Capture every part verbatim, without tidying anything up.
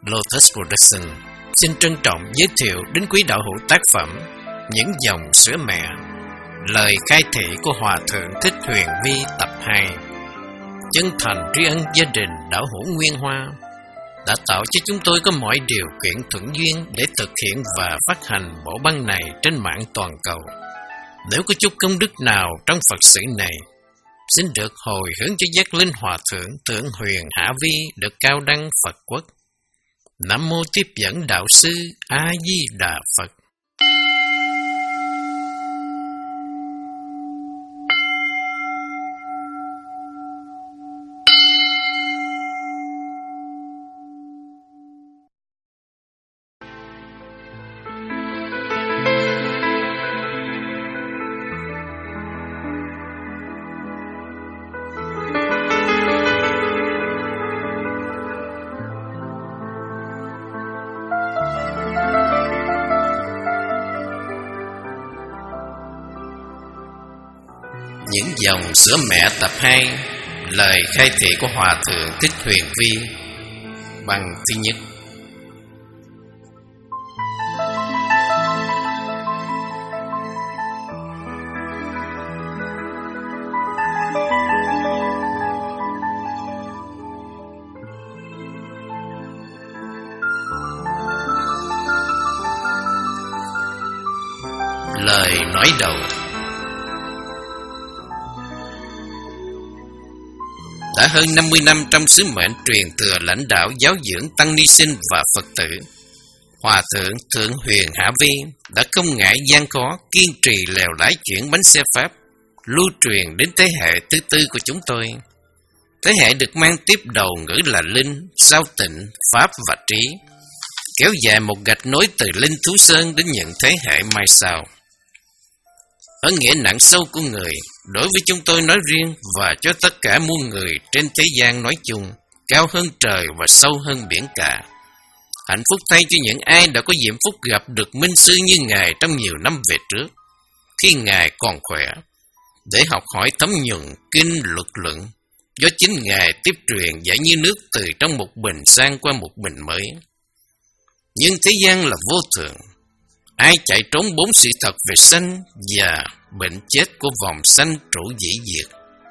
Lotus Production xin trân trọng giới thiệu đến quý đạo hữu tác phẩm Những dòng sữa mẹ, lời khai thị của Hòa Thượng Thích Huyền Vi tập hai. Chân thành tri ân gia đình đạo hữu Nguyên Hoa đã tạo cho chúng tôi có mọi điều kiện thuận duyên để thực hiện và phát hành bộ băng này trên mạng toàn cầu. Nếu có chút công đức nào trong Phật sự này, xin được hồi hướng cho giác linh Hòa Thượng Thượng Huyền Hạ Vi được cao đăng Phật quốc. Nam mô tiếp dẫn đạo sư A Di Đà Phật. Những dòng sữa mẹ tập hai, lời khai thị của Hòa Thượng Thích Huyền Vi. Băng thứ nhất. Lời nói đầu. Đã hơn năm mươi năm trong sứ mệnh truyền thừa lãnh đạo giáo dưỡng tăng ni sinh và Phật tử, Hòa Thượng Thượng Huyền Hạ Vi đã không ngại gian khó, kiên trì lèo lái chuyển bánh xe Pháp, lưu truyền đến thế hệ thứ tư của chúng tôi. Thế hệ được mang tiếp đầu ngữ là Linh, sau Tịnh, Pháp và Trí, kéo dài một gạch nối từ Linh Thú Sơn đến những thế hệ mai sau. Ở nghĩa nặng sâu của người, đối với chúng tôi nói riêng và cho tất cả muôn người trên thế gian nói chung, cao hơn trời và sâu hơn biển cả. Hạnh phúc thay cho những ai đã có diễm phúc gặp được minh sư như Ngài trong nhiều năm về trước, khi Ngài còn khỏe, để học hỏi thấm nhuần kinh luật luận, do chính Ngài tiếp truyền dạy như nước từ trong một bình sang qua một bình mới. Nhưng thế gian là vô thường. Ai chạy trốn bốn sự thật về sanh, già, bệnh chết của vòng sanh trụ dĩ diệt.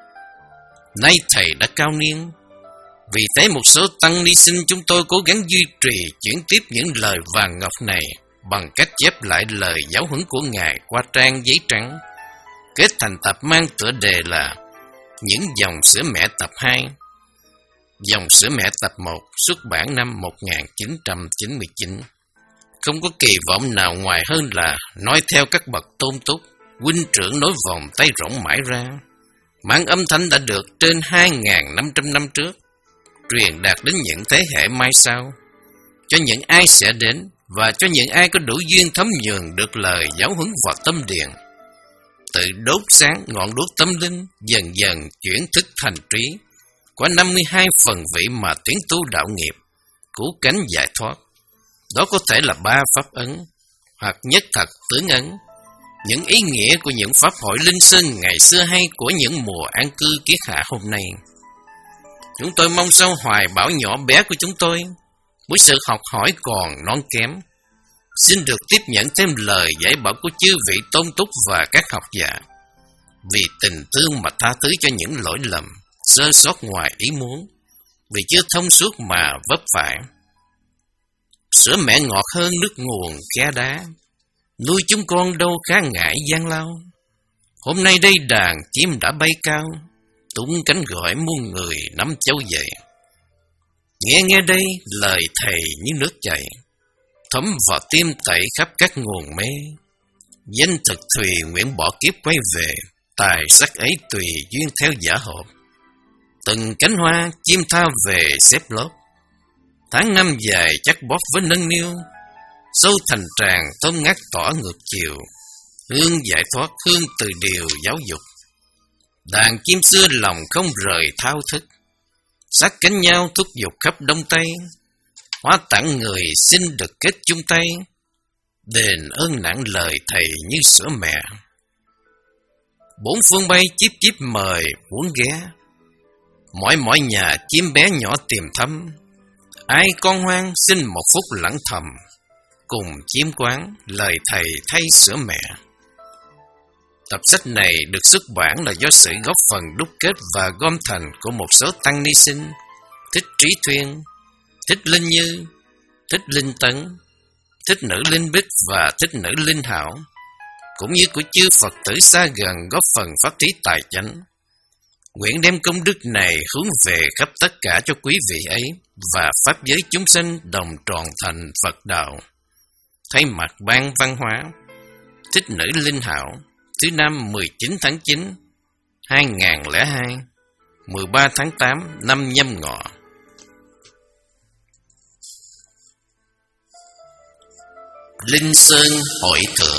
Nay Thầy đã cao niên, vì thế một số tăng ni sinh chúng tôi cố gắng duy trì chuyển tiếp những lời vàng ngọc này bằng cách chép lại lời giáo huấn của Ngài qua trang giấy trắng, kết thành tập mang tựa đề là Những dòng sữa mẹ tập hai. Dòng sữa mẹ tập một xuất bản năm một nghìn chín trăm chín mươi chín. Không có kỳ vọng nào ngoài hơn là nói theo các bậc tôn túc, huynh trưởng nối vòng tay rộng mãi ra, mang âm thanh đã được trên hai nghìn năm trăm năm trước, truyền đạt đến những thế hệ mai sau, cho những ai sẽ đến và cho những ai có đủ duyên thấm nhuần được lời giáo huấn vào tâm điền. Tự đốt sáng ngọn đuốc tâm linh, dần dần chuyển thức thành trí, qua năm mươi hai phần vị mà tiến tu đạo nghiệp, cứu cánh giải thoát. Đó có thể là ba pháp ấn, hoặc nhất thật tướng ấn, những ý nghĩa của những pháp hội linh sơn ngày xưa hay của những mùa an cư kiết hạ hôm nay. Chúng tôi mong sau hoài bão nhỏ bé của chúng tôi, với sự học hỏi còn non kém, xin được tiếp nhận thêm lời dạy bảo của chư vị tôn túc và các học giả, vì tình thương mà tha thứ cho những lỗi lầm, sơ sót ngoài ý muốn, vì chưa thông suốt mà vấp phải. Sữa mẹ ngọt hơn nước nguồn khe đá, nuôi chúng con đâu khá ngại gian lao. Hôm nay đây đàn chim đã bay cao, tung cánh gọi muôn người nắm châu dậy. Nghe nghe đây lời Thầy như nước chảy, thấm vào tim tẩy khắp các nguồn mê. Danh thực thùy nguyện bỏ kiếp quay về, tài sắc ấy tùy duyên theo giả hợp. Từng cánh hoa chim tha về xếp lốp, tháng năm dài chắc bóp với nâng niu, sâu thành tràng thơm ngát tỏ ngược chiều, hương giải thoát hương từ điều giáo dục. Đàn chim xưa lòng không rời thao thức, sát cánh nhau thúc giục khắp đông tây. Hóa tặng người xin được kết chung tay, đền ơn nặng lời Thầy như sữa mẹ. Bốn phương bay chíp chíp mời muốn ghé, Mỗi mỗi nhà chim bé nhỏ tìm thăm, ai con hoang xin một phút lặng thầm, cùng chiêm quán lời thầy thay sữa mẹ. Tập sách này được xuất bản là do sự góp phần đúc kết và gom thành của một số tăng ni sinh Thích Trí Thuyên, Thích Linh Như, Thích Linh Tấn, Thích Nữ Linh Bích và Thích Nữ Linh Hảo, cũng như của chư Phật tử xa gần góp phần phát thí tài chánh. Nguyện đem công đức này hướng về khắp tất cả cho quý vị ấy và pháp giới chúng sanh đồng tròn thành Phật đạo. Thay mặt Ban Văn hóa, Thích Nữ Linh Hảo, thứ năm mười chín tháng chín, hai nghìn không trăm lẻ hai, mười ba tháng tám năm Nhâm Ngọ. Linh Sơn Hội Thượng.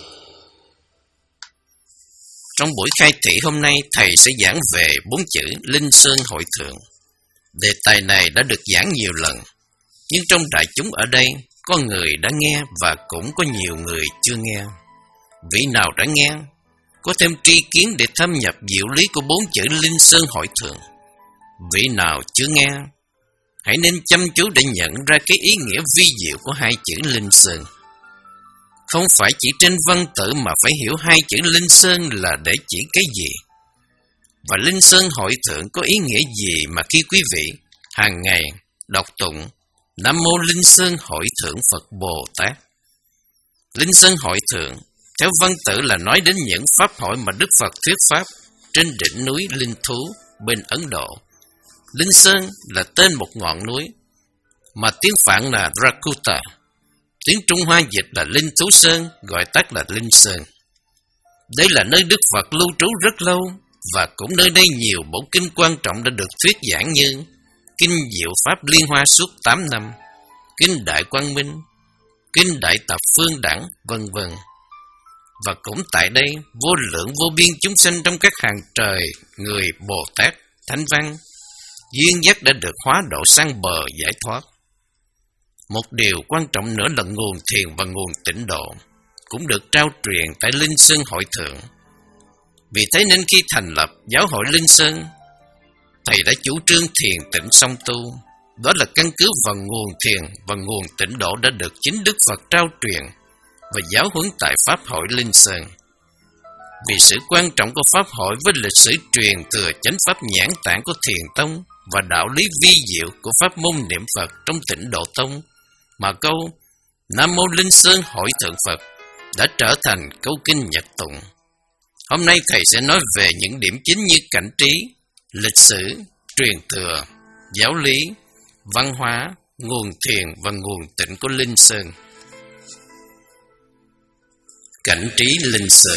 Trong buổi khai thị hôm nay, thầy sẽ giảng về bốn chữ Linh Sơn Hội Thượng. Đề tài này đã được giảng nhiều lần, nhưng trong đại chúng ở đây có người đã nghe và cũng có nhiều người chưa nghe. Vị nào đã nghe, có thêm tri kiến để thâm nhập diệu lý của bốn chữ Linh Sơn Hội Thượng. Vị nào chưa nghe, hãy nên chăm chú để nhận ra cái ý nghĩa vi diệu của hai chữ Linh Sơn. Không phải chỉ trên văn tự mà phải hiểu hai chữ Linh Sơn là để chỉ cái gì. Và Linh Sơn Hội Thượng có ý nghĩa gì mà khi quý vị hàng ngày đọc tụng Nam Mô Linh Sơn Hội Thượng Phật Bồ Tát. Linh Sơn Hội Thượng theo văn tự là nói đến những pháp hội mà Đức Phật thuyết pháp trên đỉnh núi Linh Thú bên Ấn Độ. Linh Sơn là tên một ngọn núi, mà tiếng Phạn là Rakuta. Tiếng Trung Hoa dịch là Linh Thú Sơn, gọi tắt là Linh Sơn. Đây là nơi Đức Phật lưu trú rất lâu, và cũng nơi đây nhiều bộ kinh quan trọng đã được thuyết giảng như Kinh Diệu Pháp Liên Hoa suốt tám năm, Kinh Đại Quang Minh, Kinh Đại Tập Phương Đẳng, vân vân. Và cũng tại đây, vô lượng vô biên chúng sanh trong các hàng trời, người Bồ Tát, Thánh Văn, duyên dắt đã được hóa độ sang bờ giải thoát. Một điều quan trọng nữa là nguồn thiền và nguồn tịnh độ cũng được trao truyền tại Linh Sơn Hội Thượng. Vì thế nên khi thành lập Giáo hội Linh Sơn, thầy đã chủ trương thiền tịnh song tu. Đó là căn cứ vào nguồn thiền và nguồn tịnh độ đã được chính Đức Phật trao truyền và giáo huấn tại Pháp hội Linh Sơn. Vì sự quan trọng của Pháp hội với lịch sử truyền thừa chánh pháp nhãn tạng của Thiền Tông và đạo lý vi diệu của pháp môn niệm Phật trong Tịnh Độ Tông, mà câu Nam Mô Linh Sơn Hội Thượng Phật đã trở thành câu kinh nhật tụng. Hôm nay thầy sẽ nói về những điểm chính như cảnh trí, lịch sử, truyền thừa, giáo lý, văn hóa, nguồn thiền và nguồn tịnh của Linh Sơn. Cảnh trí Linh Sơn.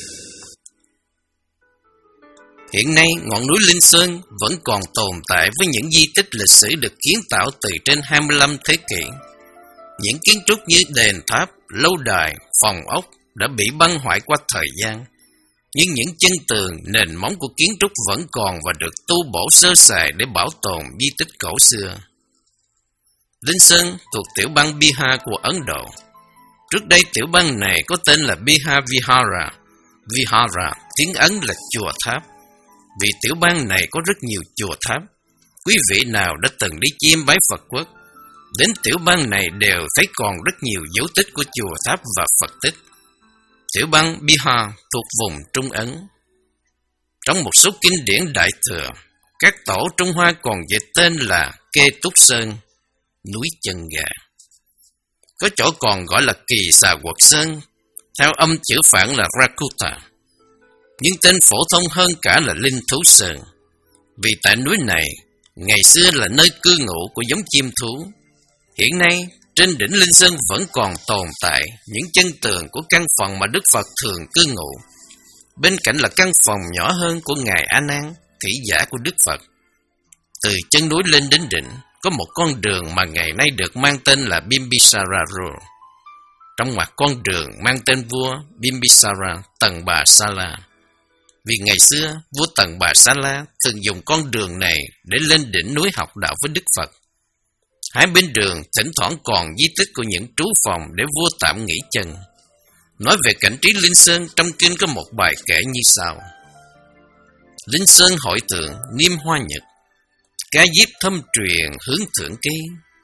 Hiện nay, ngọn núi Linh Sơn vẫn còn tồn tại với những di tích lịch sử được kiến tạo từ trên hai mươi lăm thế kỷ. Những kiến trúc như đền tháp, lâu đài, phòng ốc đã bị băng hoại qua thời gian, nhưng những chân tường, nền móng của kiến trúc vẫn còn và được tu bổ sơ sài để bảo tồn di tích cổ xưa. Linh Sơn thuộc tiểu bang Bihar của Ấn Độ. Trước đây tiểu bang này có tên là Bihar Vihara. Vihara tiếng Ấn là chùa tháp. Vì tiểu bang này có rất nhiều chùa tháp, quý vị nào đã từng đi chiêm bái Phật quốc, đến tiểu bang này đều thấy còn rất nhiều dấu tích của chùa tháp và Phật tích. Tiểu bang Bihar thuộc vùng Trung Ấn. Trong một số kinh điển Đại Thừa, các tổ Trung Hoa còn dịch tên là Kê Túc Sơn, núi chân gà. Có chỗ còn gọi là Kỳ Xà Quật Sơn, theo âm chữ Phạn là Rakuta. Nhưng tên phổ thông hơn cả là Linh Thú Sơn. Vì tại núi này, ngày xưa là nơi cư ngụ của giống chim thú. Hiện nay, trên đỉnh Linh Sơn vẫn còn tồn tại những chân tường của căn phòng mà Đức Phật thường cư ngụ. Bên cạnh là căn phòng nhỏ hơn của Ngài A Nan, thị giả của Đức Phật. Từ chân núi lên đến đỉnh, có một con đường mà ngày nay được mang tên là Bimbisara Road. Trong ngoặc con đường mang tên vua Bimbisara Tần Bà Sa La. Vì ngày xưa, vua Tần Bà Sa La thường dùng con đường này để lên đỉnh núi học đạo với Đức Phật. Hai bên đường thỉnh thoảng còn di tích của những trú phòng để vua tạm nghỉ chân. Nói về cảnh trí Linh Sơn, trong kinh có một bài kể như sau. Linh Sơn hội tượng niêm hoa nhật, ca diếp thâm truyền hướng thượng kỳ,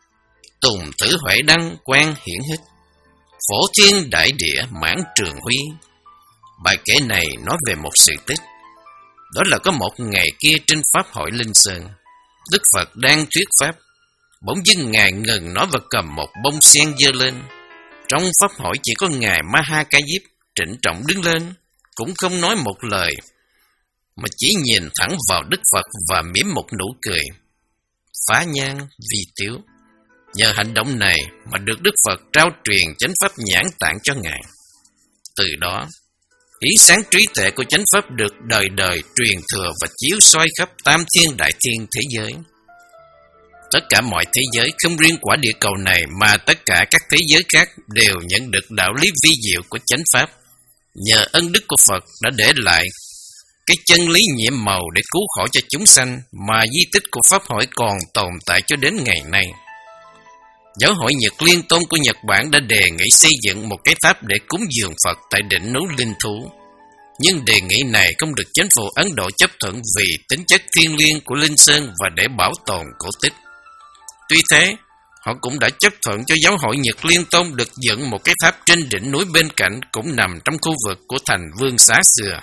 Tùng tử Huệ đăng quan hiển hách, phổ thiên đại địa mãn trường huy. Bài kể này nói về một sự tích. Đó là có một ngày kia trên Pháp hội Linh Sơn, Đức Phật đang thuyết Pháp. Bỗng dưng Ngài ngừng nói và cầm một bông sen giơ lên. Trong Pháp hội chỉ có Ngài Ma Ha Ca Diếp trịnh trọng đứng lên, cũng không nói một lời, mà chỉ nhìn thẳng vào Đức Phật và mỉm một nụ cười phá nhan vi tiếu. Nhờ hành động này mà được Đức Phật trao truyền chánh pháp nhãn tạng cho Ngài. Từ đó, ý sáng trí tuệ của chánh pháp được đời đời truyền thừa và chiếu soi khắp tam thiên đại thiên thế giới. Tất cả mọi thế giới, không riêng quả địa cầu này mà tất cả các thế giới khác đều nhận được đạo lý vi diệu của chánh pháp. Nhờ ân đức của Phật đã để lại cái chân lý nhiệm màu để cứu khổ cho chúng sanh mà di tích của Pháp hội còn tồn tại cho đến ngày nay. Giáo hội Nhật Liên Tôn của Nhật Bản đã đề nghị xây dựng một cái tháp để cúng dường Phật tại đỉnh núi Linh Thú. Nhưng đề nghị này không được chính phủ Ấn Độ chấp thuận vì tính chất thiêng liêng của Linh Sơn và để bảo tồn cổ tích. Tuy thế, họ cũng đã chấp thuận cho Giáo hội Nhật Liên Tôn được dựng một cái tháp trên đỉnh núi bên cạnh, cũng nằm trong khu vực của thành Vương Xá xưa.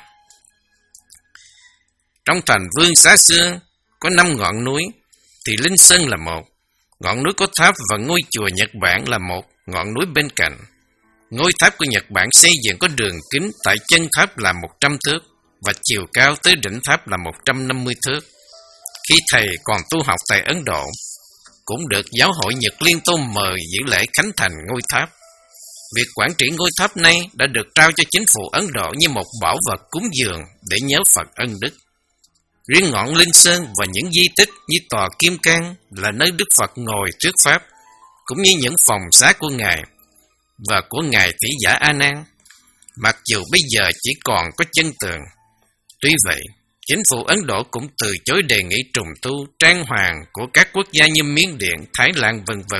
Trong thành Vương Xá xưa có năm ngọn núi, thì Linh Sơn là một, ngọn núi có tháp và ngôi chùa Nhật Bản là một ngọn núi bên cạnh. Ngôi tháp của Nhật Bản xây dựng có đường kính tại chân tháp là một trăm thước và chiều cao tới đỉnh tháp là một trăm năm mươi thước. Khi thầy còn tu học tại Ấn Độ, cũng được Giáo hội Nhật Liên Tôn mời dự lễ khánh thành ngôi tháp. Việc quản trị ngôi tháp này đã được trao cho chính phủ Ấn Độ như một bảo vật cúng dường để nhớ Phật ân đức. Riêng ngọn Linh Sơn và những di tích như tòa Kim Cang là nơi Đức Phật ngồi thuyết pháp, cũng như những phòng xá của Ngài và của Ngài Thị Giả A Nan, mặc dù bây giờ chỉ còn có chân tường. Tuy vậy, chính phủ Ấn Độ cũng từ chối đề nghị trùng tu trang hoàng của các quốc gia như Miến Điện, Thái Lan vân vân,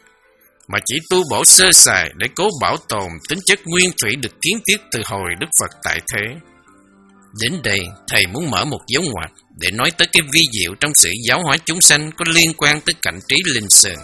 mà chỉ tu bổ sơ sài để cố bảo tồn tính chất nguyên thủy được kiến thiết từ hồi Đức Phật tại thế. Đến đây, thầy muốn mở một dấu ngoặc để nói tới cái vi diệu trong sự giáo hóa chúng sanh có liên quan tới cảnh trí Linh Sơn.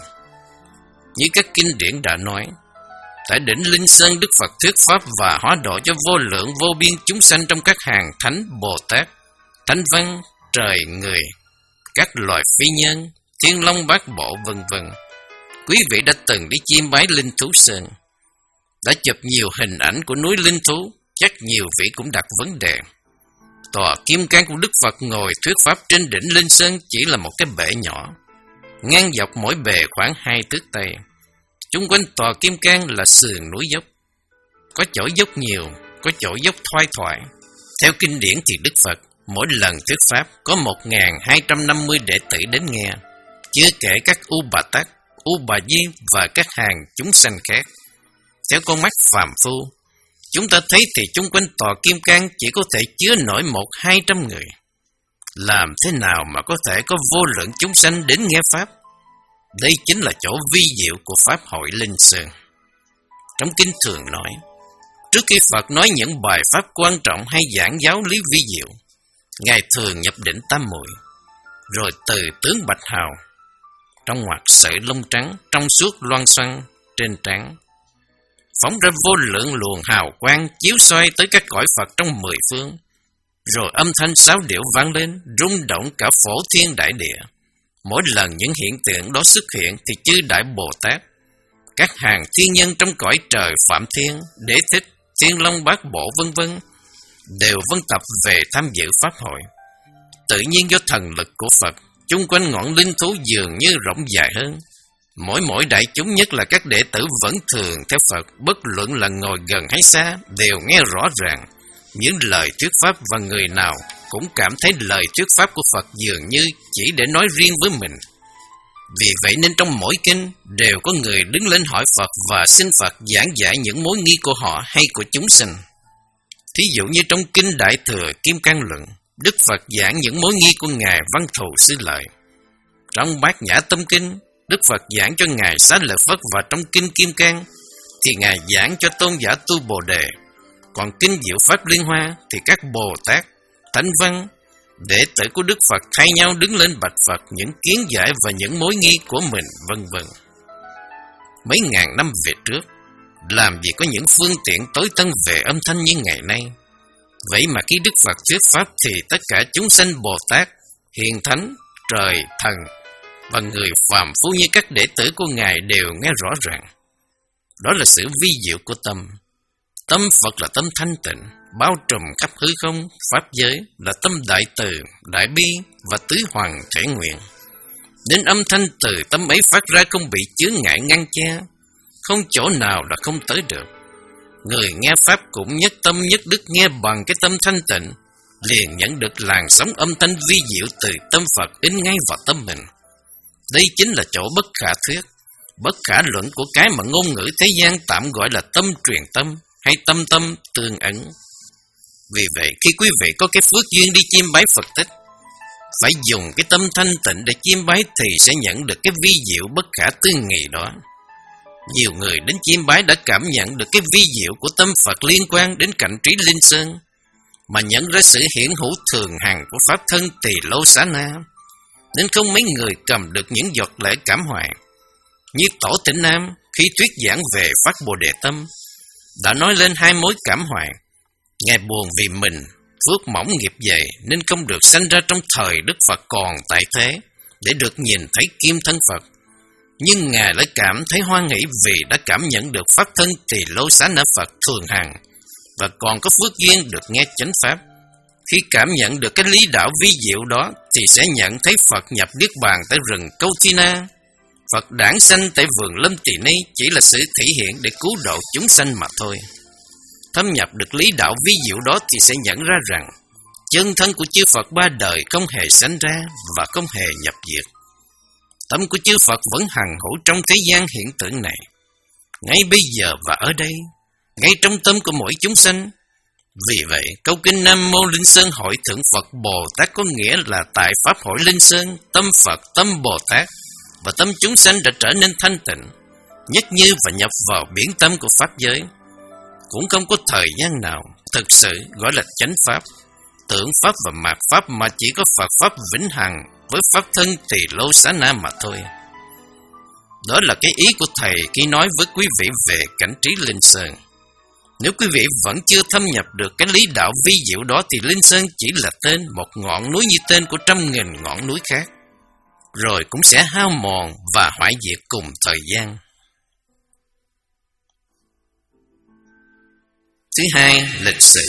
Như các kinh điển đã nói, tại đỉnh Linh Sơn Đức Phật thuyết pháp và hóa độ cho vô lượng vô biên chúng sanh trong các hàng thánh Bồ Tát, Thánh Văn, trời, người, các loài phi nhân, thiên long bát bộ vân vân. Quý vị đã từng đi chiêm bái Linh Thú Sơn, đã chụp nhiều hình ảnh của núi Linh Thú, chắc nhiều vị cũng đặt vấn đề. Tòa Kim Cang của Đức Phật ngồi thuyết pháp trên đỉnh Linh Sơn chỉ là một cái bể nhỏ, ngang dọc mỗi bề khoảng hai thước tay. Chung quanh tòa Kim Cang là sườn núi dốc, có chỗ dốc nhiều, có chỗ dốc thoai thoải. Theo kinh điển thì Đức Phật mỗi lần thuyết pháp có một nghìn hai trăm năm mươi đệ tử đến nghe, chưa kể các U Bà Tát, U Bà Di và các hàng chúng sanh khác. Theo con mắt phàm phu, chúng ta thấy thì chung quanh tòa Kim Cang chỉ có thể chứa nổi một hai trăm người. Làm thế nào mà có thể có vô lượng chúng sanh đến nghe pháp? Đây chính là chỗ vi diệu của Pháp hội Linh Sơn. Trong kinh thường nói, trước khi Phật nói những bài pháp quan trọng hay giảng giáo lý vi diệu, Ngài thường nhập định tam muội, rồi từ tướng bạch hào, trong ngoặc sợi lông trắng trong suốt loang xoăng trên trán, phóng ra vô lượng luồng hào quang chiếu soi tới các cõi Phật trong mười phương. Rồi âm thanh sáo điệu vang lên, rung động cả phổ thiên đại địa. Mỗi lần những hiện tượng đó xuất hiện thì chư Đại Bồ Tát, các hàng thiên nhân trong cõi trời Phạm Thiên, Đế Thích, Thiên Long Bát Bộ vân vân đều vân tập về tham dự pháp hội. Tự nhiên do thần lực của Phật, chung quanh ngọn Linh Thú dường như rộng dài hơn. Mỗi mỗi đại chúng, nhất là các đệ tử vẫn thường theo Phật, bất luận là ngồi gần hay xa, đều nghe rõ ràng những lời thuyết pháp, và người nào cũng cảm thấy lời thuyết pháp của Phật dường như chỉ để nói riêng với mình. Vì vậy nên trong mỗi kinh đều có người đứng lên hỏi Phật và xin Phật giảng giải những mối nghi của họ hay của chúng sinh. Thí dụ như trong kinh Đại Thừa Kim Cang Luận, Đức Phật giảng những mối nghi của Ngài Văn Thù Sư Lợi. Trong Bát Nhã Tâm Kinh, Đức Phật giảng cho Ngài Xá Lợi Phất, và trong kinh Kim Cang thì Ngài giảng cho tôn giả Tu Bồ Đề. Còn kinh Diệu Pháp Liên Hoa thì các Bồ Tát, Thánh Văn, đệ tử của Đức Phật thay nhau đứng lên bạch Phật những kiến giải và những mối nghi của mình, vân vân. mấy ngàn năm về trước, làm gì có những phương tiện tối tân về âm thanh như ngày nay. Vậy mà khi Đức Phật thuyết pháp thì tất cả chúng sanh Bồ Tát, hiền thánh, trời, thần và người phàm phu như các đệ tử của Ngài đều nghe rõ ràng. Đó là sự vi diệu của tâm. Tâm Phật là tâm thanh tịnh, bao trùm khắp hư không, pháp giới, là tâm đại từ, đại bi và tứ hoàng thể nguyện. Đến âm thanh từ tâm ấy phát ra không bị chướng ngại ngăn che, không chỗ nào là không tới được. Người nghe pháp cũng nhất tâm nhất đức nghe bằng cái tâm thanh tịnh, liền nhận được làn sóng âm thanh vi diệu từ tâm Phật in ngay vào tâm mình. Đây chính là chỗ bất khả thuyết, bất khả luận của cái mà ngôn ngữ thế gian tạm gọi là tâm truyền tâm hay tâm tâm tương ấn. Vì vậy, khi quý vị có cái phước duyên đi chiêm bái Phật tích, phải dùng cái tâm thanh tịnh để chiêm bái thì sẽ nhận được cái vi diệu bất khả tư nghị đó. Nhiều người đến chiêm bái đã cảm nhận được cái vi diệu của tâm Phật liên quan đến cảnh trí Linh Sơn, mà nhận ra sự hiển hữu thường hằng của Pháp thân Tỳ Lô Xá Na, nên không mấy người cầm được những giọt lệ cảm hoài. Như Tổ Tịnh Nam khi thuyết giảng về Phát Bồ Đề Tâm đã nói lên hai mối cảm hoài. Ngài buồn vì mình phước mỏng nghiệp dày nên không được sanh ra trong thời Đức Phật còn tại thế để được nhìn thấy kim thân Phật. Nhưng Ngài lại cảm thấy hoan hỷ vì đã cảm nhận được Pháp thân Tỳ Lô Xá Na Phật thường hằng và còn có phước duyên được nghe chánh Pháp. Khi cảm nhận được cái lý đạo vi diệu đó thì sẽ nhận thấy Phật nhập Niết Bàn tại rừng Câu Thi Na. Phật đản sanh tại vườn Lâm Tỳ Ni chỉ là sự thể hiện để cứu độ chúng sanh mà thôi. Thâm nhập được lý đạo vi diệu đó thì sẽ nhận ra rằng chân thân của chư Phật ba đời không hề sanh ra và không hề nhập diệt. Tâm của chư Phật vẫn hằng hữu trong thế gian hiện tượng này, ngay bây giờ và ở đây, ngay trong tâm của mỗi chúng sanh. Vì vậy, câu kinh Nam Mô Linh Sơn Hội Thượng Phật Bồ Tát có nghĩa là tại Pháp hội Linh Sơn, tâm Phật, tâm Bồ Tát và tâm chúng sanh đã trở nên thanh tịnh, nhất như và nhập vào biển tâm của Pháp giới. Cũng không có thời gian nào thực sự gọi là chánh Pháp, tưởng Pháp và mạt Pháp, mà chỉ có Phật Pháp vĩnh hằng với Pháp thân Tỳ Lô Xá Na mà thôi. Đó là cái ý của Thầy khi nói với quý vị về cảnh trí Linh Sơn. Nếu quý vị vẫn chưa thâm nhập được cái lý đạo vi diệu đó thì Linh Sơn chỉ là tên một ngọn núi như tên của trăm nghìn ngọn núi khác, rồi cũng sẽ hao mòn và hoại diệt cùng thời gian. Thứ hai, lịch sử.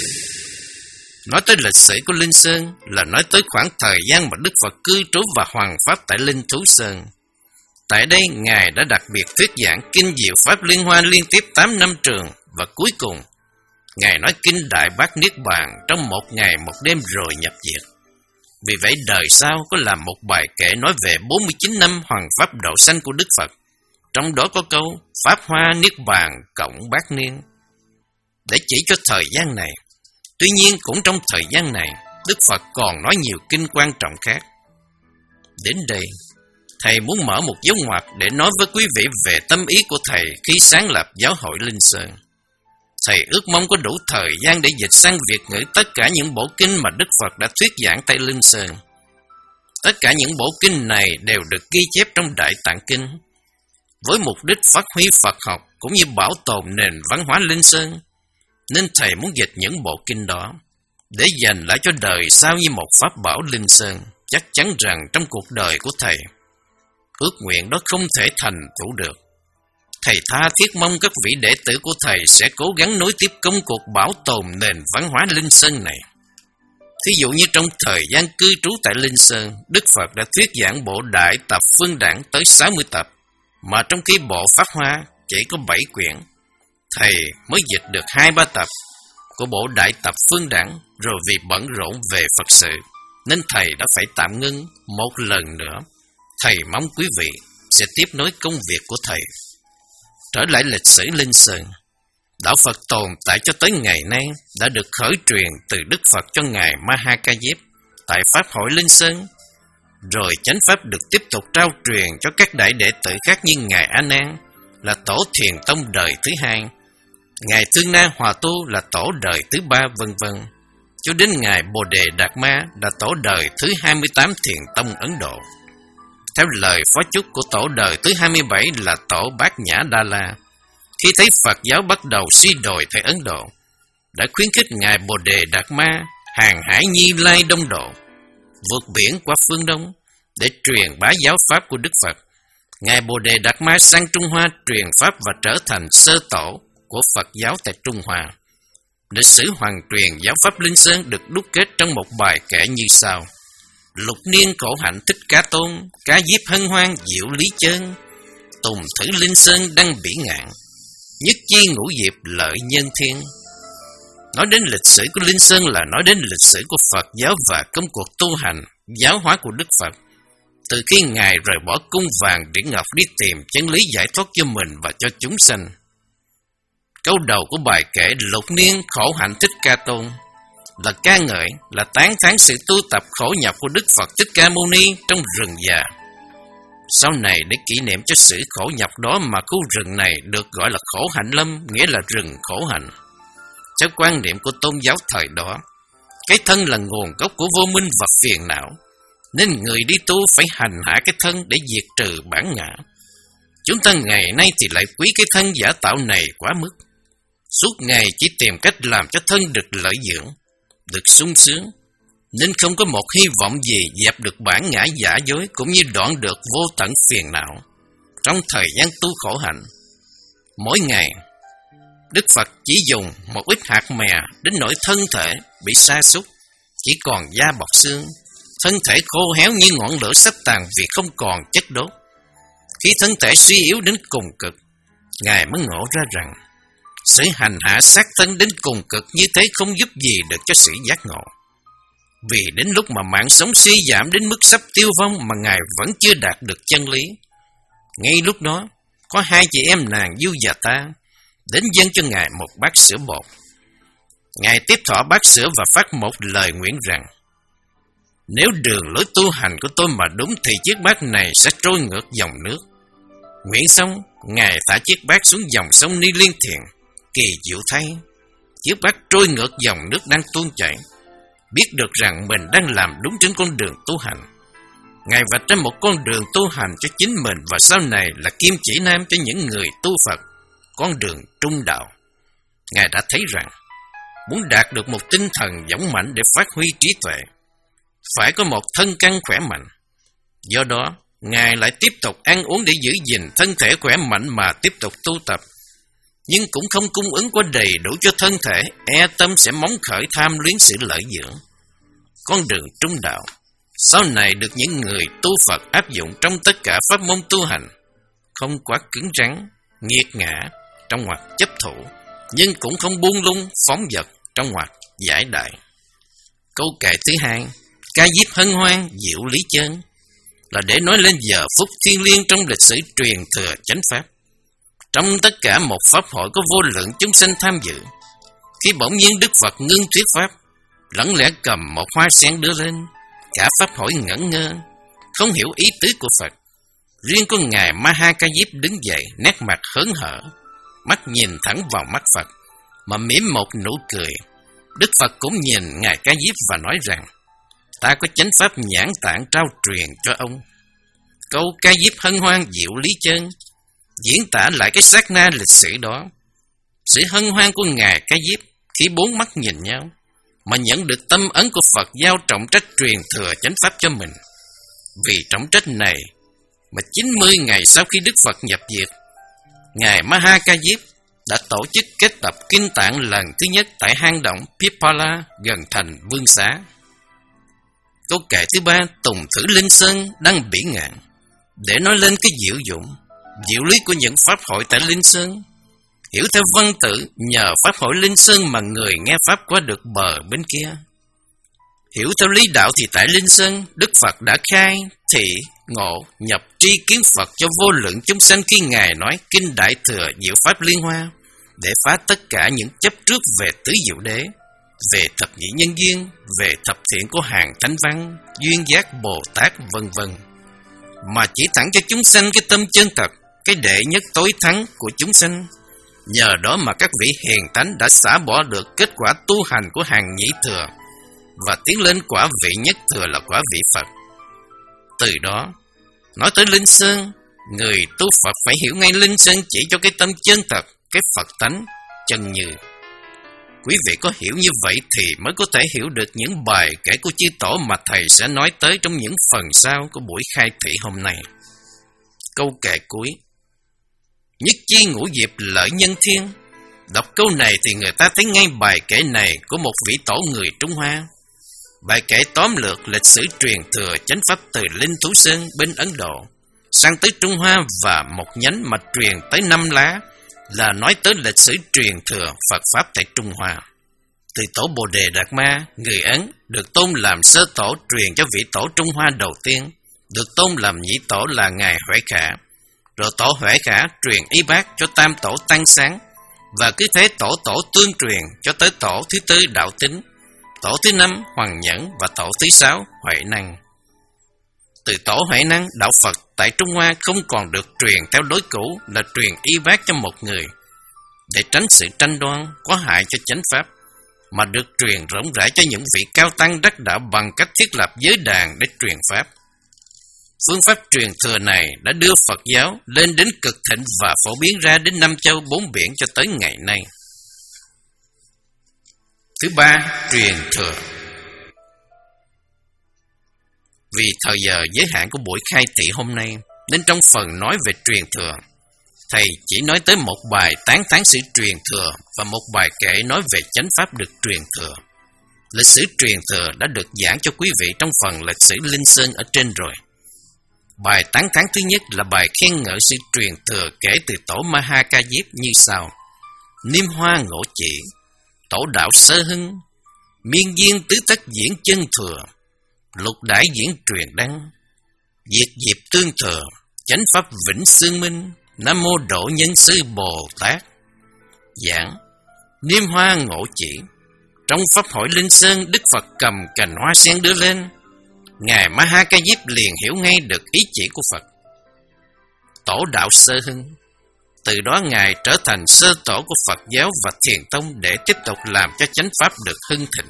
Nói tới lịch sử của Linh Sơn là nói tới khoảng thời gian mà Đức Phật cư trú và hoằng pháp tại Linh Thú Sơn. Tại đây, Ngài đã đặc biệt thuyết giảng kinh diệu Pháp Liên Hoa liên tiếp tám năm trường, và cuối cùng, Ngài nói kinh Đại Bát Niết Bàn trong một ngày một đêm rồi nhập diệt. Vì vậy, đời sau có làm một bài kệ nói về bốn mươi chín năm hoằng pháp độ sanh của Đức Phật. Trong đó có câu Pháp Hoa Niết Bàn cộng bát niên, để chỉ cho thời gian này. Tuy nhiên, cũng trong thời gian này, Đức Phật còn nói nhiều kinh quan trọng khác. Đến đây, Thầy muốn mở một dấu ngoặc để nói với quý vị về tâm ý của Thầy khi sáng lập Giáo hội Linh Sơn. Thầy ước mong có đủ thời gian để dịch sang Việt ngữ tất cả những bộ kinh mà Đức Phật đã thuyết giảng tại Linh Sơn. Tất cả những bộ kinh này đều được ghi chép trong Đại Tạng Kinh, với mục đích phát huy Phật học cũng như bảo tồn nền văn hóa Linh Sơn. Nên Thầy muốn dịch những bộ kinh đó để dành lại cho đời sau như một pháp bảo Linh Sơn. Chắc chắn rằng trong cuộc đời của Thầy, ước nguyện đó không thể thành tựu được. Thầy tha thiết mong các vị đệ tử của Thầy sẽ cố gắng nối tiếp công cuộc bảo tồn nền văn hóa Linh Sơn này. Thí dụ như trong thời gian cư trú tại Linh Sơn, Đức Phật đã thuyết giảng bộ Đại Tập Phương Đản tới sáu mươi tập, mà trong khi bộ Pháp Hoa chỉ có bảy quyển. Thầy mới dịch được hai ba tập của bộ Đại Tập Phương Đản, rồi vì bận rộn về Phật sự nên Thầy đã phải tạm ngưng một lần nữa. Thầy mong quý vị sẽ tiếp nối công việc của Thầy. Trở lại lịch sử Linh Sơn, đạo Phật tồn tại cho tới ngày nay đã được khởi truyền từ Đức Phật cho Ngài Ma Ha Ca Diếp tại Pháp hội Linh Sơn, rồi chánh Pháp được tiếp tục trao truyền cho các đại đệ tử khác như Ngài A Nan là tổ Thiền Tông đời thứ hai, Ngài Thương Na Hòa Tu là tổ đời thứ ba, vân vân, cho đến Ngài Bồ Đề Đạt Ma là tổ đời thứ hai mươi tám Thiền Tông Ấn Độ. Theo lời phó chúc của tổ đời thứ hai mươi bảy là tổ Bát Nhã Đa La, khi thấy Phật giáo bắt đầu suy đồi tại Ấn Độ, đã khuyến khích Ngài Bồ Đề Đạt Ma hàng hải Như Lai Đông Độ, vượt biển qua phương Đông để truyền bá giáo pháp của Đức Phật. Ngài Bồ Đề Đạt Ma sang Trung Hoa truyền pháp và trở thành sơ tổ của Phật giáo tại Trung Hoa. Lịch sử hoàng truyền giáo pháp Linh Sơn được đúc kết trong một bài kể như sau: Lục niên khổ hạnh Thích Ca Tôn, Ca Diếp Hân Hoan Diệu Lý Chân, Tùng thử Linh Sơn đăng bỉ ngạn, nhất chi ngũ diệp lợi nhân thiên. Nói đến lịch sử của Linh Sơn là nói đến lịch sử của Phật giáo và công cuộc tu hành, giáo hóa của Đức Phật. Từ khi Ngài rời bỏ cung vàng điển ngọc đi tìm chân lý giải thoát cho mình và cho chúng sanh. Câu đầu của bài kể Lục niên khổ hạnh Thích Ca Tôn là ca ngợi, là tán thán sự tu tập khổ nhọc của Đức Phật Thích Ca Mâu Ni trong rừng già. Sau này để kỷ niệm cho sự khổ nhọc đó mà khu rừng này được gọi là khổ hạnh lâm, nghĩa là rừng khổ hạnh. Theo quan niệm của tôn giáo thời đó, cái thân là nguồn gốc của vô minh và phiền não, nên người đi tu phải hành hạ cái thân để diệt trừ bản ngã. Chúng ta ngày nay thì lại quý cái thân giả tạo này quá mức, suốt ngày chỉ tìm cách làm cho thân được lợi dưỡng, được sung sướng, nên không có một hy vọng gì dẹp được bản ngã giả dối cũng như đoạn được vô tận phiền não trong thời gian tu khổ hạnh. Mỗi ngày, Đức Phật chỉ dùng một ít hạt mè đến nỗi thân thể bị sa sút, chỉ còn da bọc xương, thân thể khô héo như ngọn lửa sắp tàn vì không còn chất đốt. Khi thân thể suy yếu đến cùng cực, Ngài mới ngộ ra rằng sự hành hạ xác thân đến cùng cực như thế không giúp gì được cho sự giác ngộ. Vì đến lúc mà mạng sống suy giảm đến mức sắp tiêu vong mà Ngài vẫn chưa đạt được chân lý. Ngay lúc đó, có hai chị em nàng Du và Ta đến dâng cho Ngài một bát sữa bột. Ngài tiếp thọ bát sữa và phát một lời nguyện rằng: Nếu đường lối tu hành của tôi mà đúng thì chiếc bát này sẽ trôi ngược dòng nước. Nguyện xong, Ngài thả chiếc bát xuống dòng sông Ni Liên Thiền. Kỳ diệu thay, chiếc bát trôi ngược dòng nước đang tuôn chảy, biết được rằng mình đang làm đúng trên con đường tu hành. Ngài vạch ra một con đường tu hành cho chính mình và sau này là kim chỉ nam cho những người tu Phật, con đường trung đạo. Ngài đã thấy rằng muốn đạt được một tinh thần dũng mạnh để phát huy trí tuệ, phải có một thân căn khỏe mạnh. Do đó, Ngài lại tiếp tục ăn uống để giữ gìn thân thể khỏe mạnh mà tiếp tục tu tập, nhưng cũng không cung ứng quá đầy đủ cho thân thể, e tâm sẽ móng khởi tham luyến sự lợi dưỡng. Con đường trung đạo sau này được những người tu Phật áp dụng trong tất cả pháp môn tu hành, không quá cứng rắn, nghiệt ngã trong ngoặc chấp thủ, nhưng cũng không buông lung phóng dật trong ngoặc giải đại. Câu kệ thứ hai, Ca Diếp Hân Hoan Diệu Lý Chân, là để nói lên giờ phút thiêng liêng trong lịch sử truyền thừa chánh pháp. Trong tất cả một pháp hội có vô lượng chúng sanh tham dự, khi bỗng nhiên Đức Phật ngưng thuyết pháp, lẳng lẽ cầm một hoa sen đưa lên, cả pháp hội ngẩn ngơ, không hiểu ý tứ của Phật. Riêng con Ngài Ma Ha Ca Diếp đứng dậy, nét mặt hớn hở, mắt nhìn thẳng vào mắt Phật, mà mỉm một nụ cười. Đức Phật cũng nhìn Ngài Ca Diếp và nói rằng: Ta có chánh pháp nhãn tạng trao truyền cho ông. Câu Ca Diếp Hân Hoan Diệu Lý Chân diễn tả lại cái sát na lịch sử đó. Sự hân hoan của Ngài Ca Diếp khi bốn mắt nhìn nhau mà nhận được tâm ấn của Phật giao trọng trách truyền thừa chánh pháp cho mình. Vì trọng trách này mà chín mươi ngày sau khi Đức Phật nhập diệt, Ngài Ma Ha Ca Diếp đã tổ chức kết tập kinh tạng lần thứ nhất tại hang động Pipala gần thành Vương Xá. Câu kệ thứ ba, Tùng thử Linh Sơn đăng bỉ ngạn, để nói lên cái diệu dụng, diệu lý của những pháp hội tại Linh Sơn. Hiểu theo văn tự, nhờ pháp hội Linh Sơn mà người nghe pháp qua được bờ bên kia. Hiểu theo lý đạo thì tại Linh Sơn, Đức Phật đã khai, thị, ngộ, nhập tri kiến Phật cho vô lượng chúng sanh khi Ngài nói Kinh Đại Thừa Diệu Pháp Liên Hoa, để phá tất cả những chấp trước về tứ diệu đế, về thập nhị nhân duyên, về thập thiện của hàng thánh văn, duyên giác Bồ Tát vân vân, mà chỉ thẳng cho chúng sanh cái tâm chân thật, cái đệ nhất tối thắng của chúng sanh. Nhờ đó mà các vị hiền thánh đã xả bỏ được kết quả tu hành của hàng nhị thừa và tiến lên quả vị nhất thừa là quả vị Phật. Từ đó, Nói tới Linh Sơn, người tu Phật phải hiểu ngay Linh Sơn chỉ cho cái tâm chân thật, cái Phật tánh, chân như. Quý vị có hiểu như vậy thì mới có thể hiểu được những bài kể của chư tổ mà Thầy sẽ nói tới trong những phần sau của buổi khai thị hôm nay. Câu kệ cuối: nhất chi ngũ diệp lợi nhân thiên. Đọc câu này thì người ta thấy ngay bài kể này của một vị tổ người Trung Hoa. Bài kể tóm lược lịch sử truyền thừa chánh pháp từ Linh Thú Sơn bên Ấn Độ sang tới Trung Hoa, và một nhánh mà truyền tới năm lá là nói tới lịch sử truyền thừa Phật Pháp tại Trung Hoa. Từ tổ Bồ Đề Đạt Ma, người Ấn, được tôn làm sơ tổ truyền cho vị tổ Trung Hoa đầu tiên, được tôn làm nhị tổ là Ngài Huệ Khả. Rồi tổ Huệ Khả truyền y bát cho tam tổ Tăng Sáng, và cứ thế tổ tổ tương truyền cho tới tổ thứ tư Đạo Tính, tổ thứ năm Hoàng Nhẫn và tổ thứ sáu Huệ Năng. Từ tổ Huệ Năng, đạo Phật tại Trung Hoa không còn được truyền theo lối cũ là truyền y bát cho một người để tránh sự tranh đoan có hại cho chánh pháp, mà được truyền rộng rãi cho những vị cao tăng đắc đạo bằng cách thiết lập giới đàn để truyền pháp. Phương pháp truyền thừa này đã đưa Phật giáo lên đến cực thịnh và phổ biến ra đến năm châu bốn biển cho tới ngày nay. Thứ ba, truyền thừa. Vì thời giờ giới hạn của buổi khai thị hôm nay, nên trong phần nói về truyền thừa, Thầy chỉ nói tới một bài tán thán sự truyền thừa và một bài kể nói về chánh pháp được truyền thừa. Lịch sử truyền thừa đã được giảng cho quý vị trong phần lịch sử Linh Sơn ở trên rồi. Bài tán thán thứ nhất là bài khen ngợi sự truyền thừa kể từ tổ Maha Ca Diếp như sau: Niêm Hoa Ngộ Chỉ, tổ đạo Sơ Hưng, miên viên tứ thất diễn chân thừa, lục đại diễn truyền đăng, diệt diệp tương thừa, chánh pháp vĩnh xương minh, Nam mô Độ Nhân Sư Bồ Tát. Giảng Niêm Hoa Ngộ Chỉ. Trong pháp hội Linh Sơn, Đức Phật cầm cành hoa sen đưa lên, Ngài Maha Ca Diếp liền hiểu ngay được ý chỉ của Phật. Tổ đạo Sơ Hưng. Từ đó Ngài trở thành sơ tổ của Phật giáo và Thiền Tông để tiếp tục làm cho chánh pháp được hưng thịnh.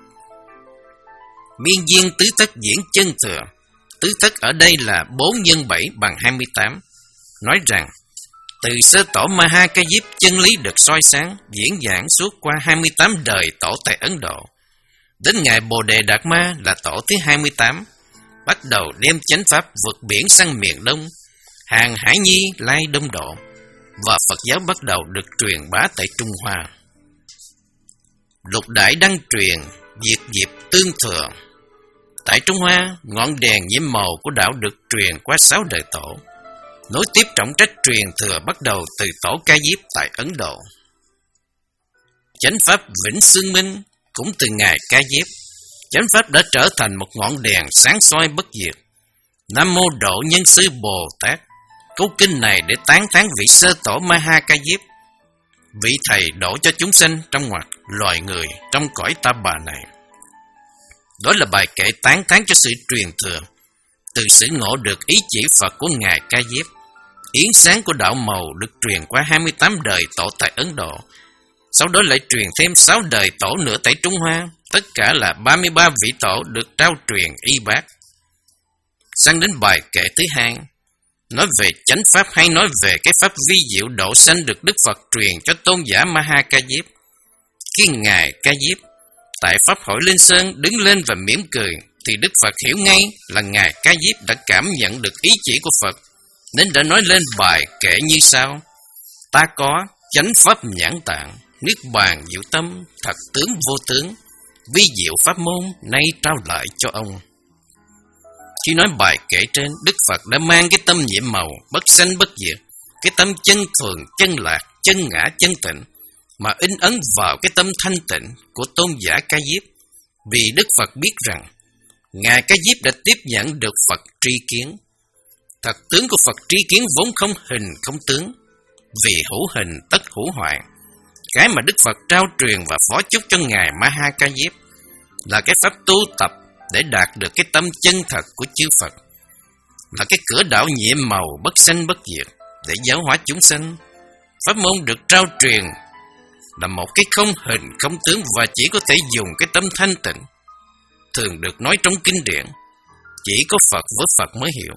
Miên viên tứ thất diễn chân thừa. Tứ thất ở đây là bốn nhân bảy bằng hai mươi tám. Nói rằng từ sơ tổ Maha Ca Diếp chân lý được soi sáng, diễn giảng suốt qua hai mươi tám đời tổ tại Ấn Độ. Đến Ngài Bồ Đề Đạt Ma là tổ thứ hai mươi tám, bắt đầu đem chánh pháp vượt biển sang miền Đông, hàng Hải Nhi lai Đông Độ, và Phật giáo bắt đầu được truyền bá tại Trung Hoa. Lục đại đăng truyền, diệt diệp tương thừa. Tại Trung Hoa, ngọn đèn nhiễm màu của đạo được truyền qua sáu đời tổ. Nối tiếp trọng trách truyền thừa bắt đầu từ tổ Ca Diếp tại Ấn Độ. Chánh pháp vĩnh xương minh cũng từ Ngài Ca Diếp. Chánh pháp đã trở thành một ngọn đèn sáng soi bất diệt. Nam mô Độ Nhân Sư Bồ Tát. Câu kinh này để tán thán vị sơ tổ Maha Ca Diếp, vị thầy độ cho chúng sanh trong ngoặc loài người trong cõi ta bà này. Đó là bài kệ tán thán cho sự truyền thừa, từ sự ngộ được ý chỉ Phật của Ngài Ca Diếp. Yến sáng của đạo màu được truyền qua hai mươi tám đời tổ tại Ấn Độ, sau đó lại truyền thêm sáu đời tổ nữa tại Trung Hoa, tất cả là ba mươi ba vị tổ được trao truyền y bát. Sang đến bài kệ thứ hai, nói về chánh pháp hay nói về cái pháp vi diệu độ sanh được Đức Phật truyền cho tôn giả Maha Ca Diếp. Khi Ngài Ca Diếp tại pháp hội Linh Sơn đứng lên và mỉm cười, thì Đức Phật hiểu ngay là Ngài Ca Diếp đã cảm nhận được ý chỉ của Phật, nên đã nói lên bài kệ như sau: Ta có chánh pháp nhãn tạng, niết bàn diệu tâm, thật tướng vô tướng, vi diệu pháp môn nay trao lại cho ông. Khi nói bài kệ trên, Đức Phật đã mang cái tâm nhiệm màu, bất sanh bất diệt, cái tâm chân thường, chân lạc, chân ngã, chân tịnh, mà in ấn vào cái tâm thanh tịnh của tôn giả Ca Diếp. Vì Đức Phật biết rằng Ngài Ca Diếp đã tiếp nhận được Phật tri kiến. Thật tướng của Phật tri kiến vốn không hình không tướng, vì hữu hình tất hữu hoại. Cái mà Đức Phật trao truyền và phó chúc cho Ngài Maha Ca Diếp là cái pháp tu tập để đạt được cái tâm chân thật của chư Phật, là cái cửa đạo nhiệm màu bất sanh bất diệt để giáo hóa chúng sanh. Pháp môn được trao truyền là một cái không hình không tướng và chỉ có thể dùng cái tâm thanh tịnh, thường được nói trong kinh điển, chỉ có Phật với Phật mới hiểu.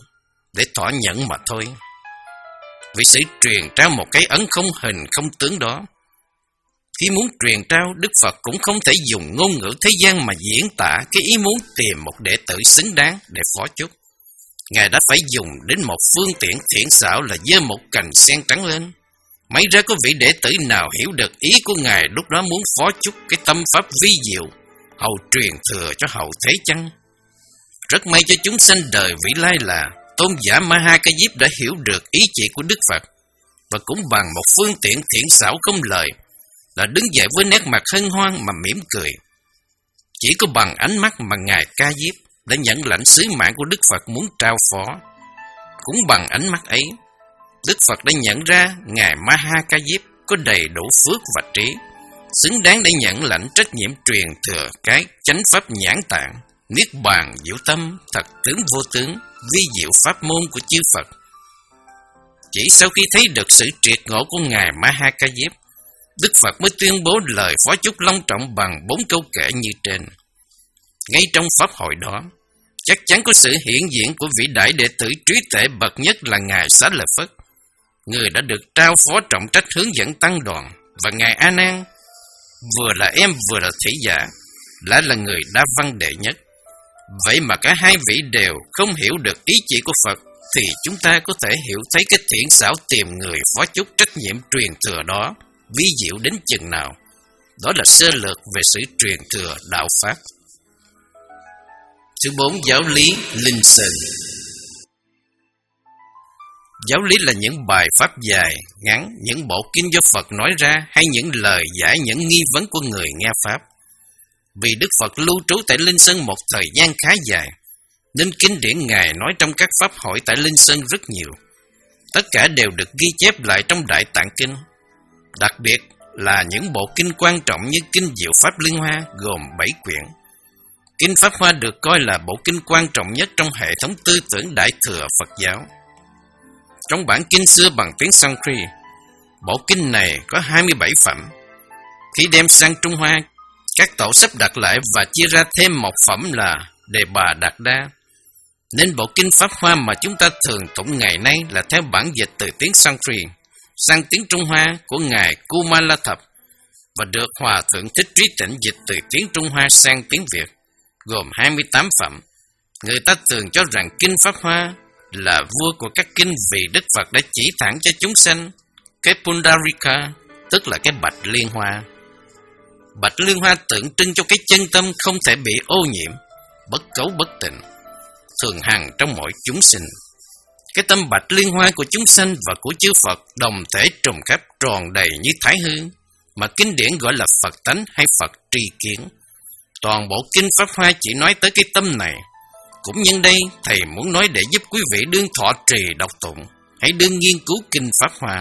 để thọ nhận mà thôi. Vì sự truyền trao một cái ấn không hình không tướng đó, khi muốn truyền trao, Đức Phật cũng không thể dùng ngôn ngữ thế gian mà diễn tả cái ý muốn tìm một đệ tử xứng đáng để phó chúc. Ngài đã phải dùng đến một phương tiện thiện xảo là giơ một cành sen trắng lên. May ra có vị đệ tử nào hiểu được ý của Ngài lúc đó muốn phó chúc cái tâm pháp vi diệu, hầu truyền thừa cho hậu thế chăng? Rất may cho chúng sanh đời vị lai là tôn giả Maha Ca Diếp đã hiểu được ý chỉ của Đức Phật, và cũng bằng một phương tiện thiện xảo không lời là đứng dậy với nét mặt hân hoan mà mỉm cười. Chỉ có bằng ánh mắt mà Ngài Ca Diếp đã nhận lãnh sứ mạng của Đức Phật muốn trao phó. Cũng bằng ánh mắt ấy, Đức Phật đã nhận ra Ngài Maha Ca Diếp có đầy đủ phước và trí, xứng đáng để nhận lãnh trách nhiệm truyền thừa cái chánh pháp nhãn tạng, niết bàn diệu tâm, thật tướng vô tướng, vi diệu pháp môn của chư Phật. Chỉ sau khi thấy được sự triệt ngộ của Ngài Maha Ca Diếp, Đức Phật mới tuyên bố lời phó chúc long trọng bằng bốn câu kể như trên. Ngay trong pháp hội đó, chắc chắn có sự hiện diện của vị đại đệ tử trí tuệ bậc nhất là Ngài Xá Lợi Phất, người đã được trao phó trọng trách hướng dẫn tăng đoàn, và Ngài A Nan, vừa là em vừa là thị giả, lại là người đa văn đệ nhất. Vậy mà cả hai vị đều không hiểu được ý chỉ của Phật, thì chúng ta có thể hiểu thấy cái thiện xảo tìm người phó chúc trách nhiệm truyền thừa đó vi diệu đến chừng nào. Đó là sơ lược về sự truyền thừa đạo Pháp. Thứ bốn, giáo lý linh sơn. Giáo lý là những bài pháp dài, ngắn, những bộ kinh do Phật nói ra, hay những lời giải những nghi vấn của người nghe Pháp. Vì Đức Phật lưu trú tại Linh Sơn một thời gian khá dài, nên kinh điển Ngài nói trong các pháp hội tại Linh Sơn rất nhiều. Tất cả đều được ghi chép lại trong Đại Tạng Kinh. Đặc biệt là những bộ kinh quan trọng như Kinh Diệu Pháp Liên Hoa gồm bảy quyển. Kinh Pháp Hoa được coi là bộ kinh quan trọng nhất trong hệ thống tư tưởng Đại Thừa Phật giáo. Trong bản kinh xưa bằng tiếng Sanskrit, bộ kinh này có hai mươi bảy phẩm. Khi đem sang Trung Hoa, các tổ sắp đặt lại và chia ra thêm một phẩm là Đề Bà Đạt Đa. Nên bộ kinh Pháp Hoa mà chúng ta thường tụng ngày nay là theo bản dịch từ tiếng Sanskrit sang tiếng Trung Hoa của Ngài Kumala Thập, và được Hòa Thượng Thích Trí Tịnh dịch từ tiếng Trung Hoa sang tiếng Việt, gồm hai mươi tám phẩm. Người ta thường cho rằng kinh Pháp Hoa là vua của các kinh vì Đức Phật đã chỉ thẳng cho chúng sanh cái Pundarika, tức là cái bạch liên hoa. Bạch liên hoa tượng trưng cho cái chân tâm không thể bị ô nhiễm, bất cấu bất tịnh, thường hằng trong mỗi chúng sinh. Cái tâm bạch liên hoa của chúng sanh và của chư Phật đồng thể trùng khắp tròn đầy như thái hư, mà kinh điển gọi là Phật tánh hay Phật tri kiến. Toàn bộ kinh Pháp Hoa chỉ nói tới cái tâm này. Cũng nhân đây, Thầy muốn nói để giúp quý vị đương thọ trì đọc tụng, hãy đương nghiên cứu kinh Pháp Hoa.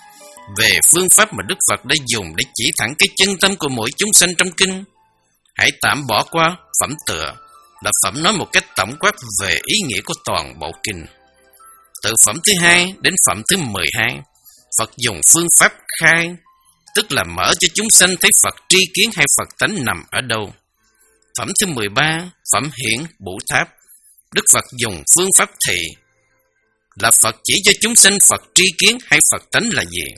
Về phương pháp mà Đức Phật đã dùng để chỉ thẳng cái chân tâm của mỗi chúng sanh trong kinh, hãy tạm bỏ qua phẩm tựa, là phẩm nói một cách tổng quát về ý nghĩa của toàn bộ kinh. Từ phẩm thứ hai đến phẩm thứ mười hai, Phật dùng phương pháp khai, tức là mở cho chúng sanh thấy Phật tri kiến hay Phật tánh nằm ở đâu. Phẩm thứ mười ba, phẩm hiển bủ tháp, Đức Phật dùng phương pháp thị, là Phật chỉ cho chúng sanh Phật tri kiến hay Phật tánh là gì.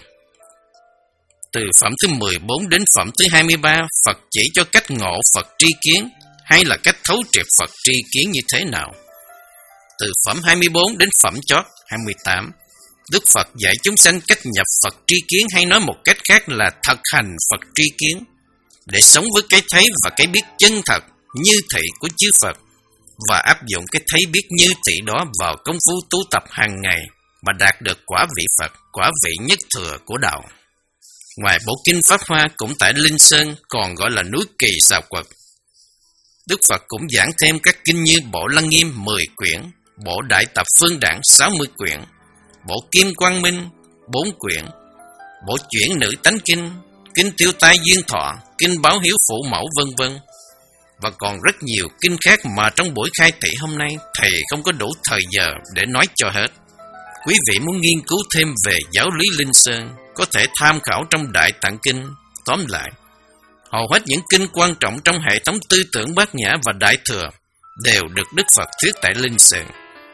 Từ phẩm thứ mười bốn đến phẩm thứ hai mươi ba, Phật chỉ cho cách ngộ Phật tri kiến hay là cách thấu triệt Phật tri kiến như thế nào. Từ phẩm hai mươi bốn đến phẩm chót hai mươi tám, Đức Phật dạy chúng sanh cách nhập Phật tri kiến, hay nói một cách khác là thực hành Phật tri kiến, để sống với cái thấy và cái biết chân thật như thị của chư Phật, và áp dụng cái thấy biết như thị đó vào công phu tu tập hàng ngày mà đạt được quả vị Phật, quả vị nhất thừa của đạo. Ngoài bộ kinh Pháp Hoa, cũng tại Linh Sơn còn gọi là núi Kỳ Xà Quật, Đức Phật cũng giảng thêm các kinh như bộ Lăng Nghiêm mười quyển, bộ Đại Tập Phương Đản sáu mươi quyển, bộ Kim Quang Minh bốn quyển, bộ Chuyển Nữ Tánh Kinh, kinh Tiêu Tai Duyên Thọ, kinh Báo Hiếu Phụ Mẫu, vân vân. Và còn rất nhiều kinh khác mà trong buổi khai thị hôm nay Thầy không có đủ thời giờ để nói cho hết. Quý vị muốn nghiên cứu thêm về giáo lý Linh Sơn, có thể tham khảo trong Đại Tạng Kinh. Tóm lại, hầu hết những kinh quan trọng trong hệ thống tư tưởng Bát Nhã và Đại Thừa đều được Đức Phật thuyết tại Linh Sơn.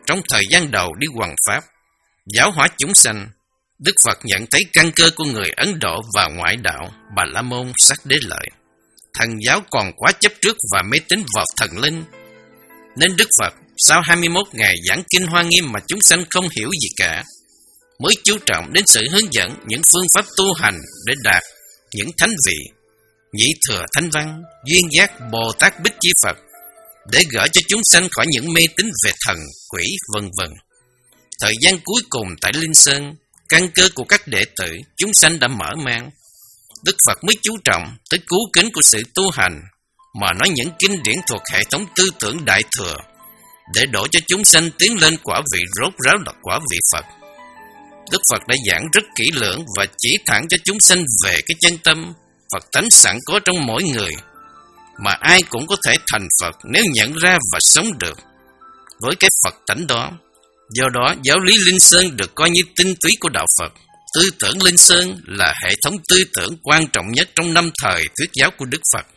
trong thời gian đầu đi hoằng pháp, giáo hóa chúng sanh, Đức Phật nhận thấy căn cơ của người Ấn Độ và ngoại đạo Bà La Môn sắc đế lợi. Thần giáo còn quá chấp trước và mê tín vào thần linh, nên Đức Phật sau hai mươi mốt ngày giảng kinh Hoa Nghiêm mà chúng sanh không hiểu gì cả, mới chú trọng đến sự hướng dẫn những phương pháp tu hành để đạt những thánh vị, nhị thừa thánh văn, duyên giác Bồ Tát Bích Chi Phật, để gỡ cho chúng sanh khỏi những mê tín về thần, quỷ, vân vân. Thời gian cuối cùng tại Linh Sơn, căn cơ của các đệ tử chúng sanh đã mở mang. Đức Phật mới chú trọng tới cứu kính của sự tu hành, mà nói những kinh điển thuộc hệ thống tư tưởng Đại Thừa, để đổ cho chúng sanh tiến lên quả vị rốt ráo là quả vị Phật. Đức Phật đã giảng rất kỹ lưỡng và chỉ thẳng cho chúng sanh về cái chân tâm Phật tánh sẵn có trong mỗi người, mà ai cũng có thể thành Phật nếu nhận ra và sống được với cái Phật tánh đó. Do đó, giáo lý Linh Sơn được coi như tinh túy của đạo Phật. Tư tưởng Linh Sơn là hệ thống tư tưởng quan trọng nhất trong năm thời thuyết giáo của Đức Phật.